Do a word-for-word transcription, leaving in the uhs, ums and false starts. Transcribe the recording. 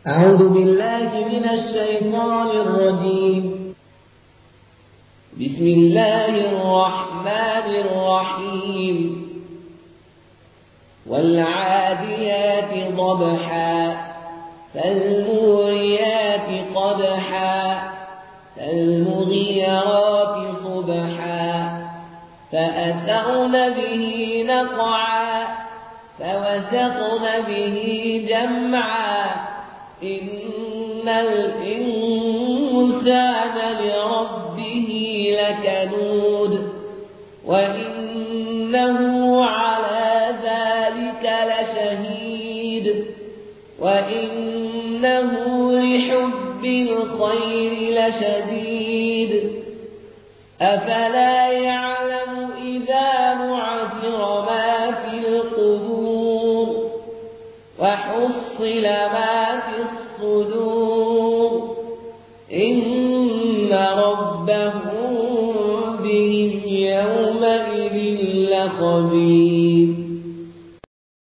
أعوذ بالله من الشيطان الرجيم. بسم الله الرحمن الرحيم. والعاديات ضبحا فالموريات قدحا فالمغيرات صبحا فأثرن به نقعا فوسطن به جمعا إن الإنسان لربه لكنود وإنه على ذلك لشهيد وإنه لحب الخير لشديد أفلا يعلم إذا بعثر ما في القبور وحصل ما في الصدور إن ربهم بهم يومئذ لخبير.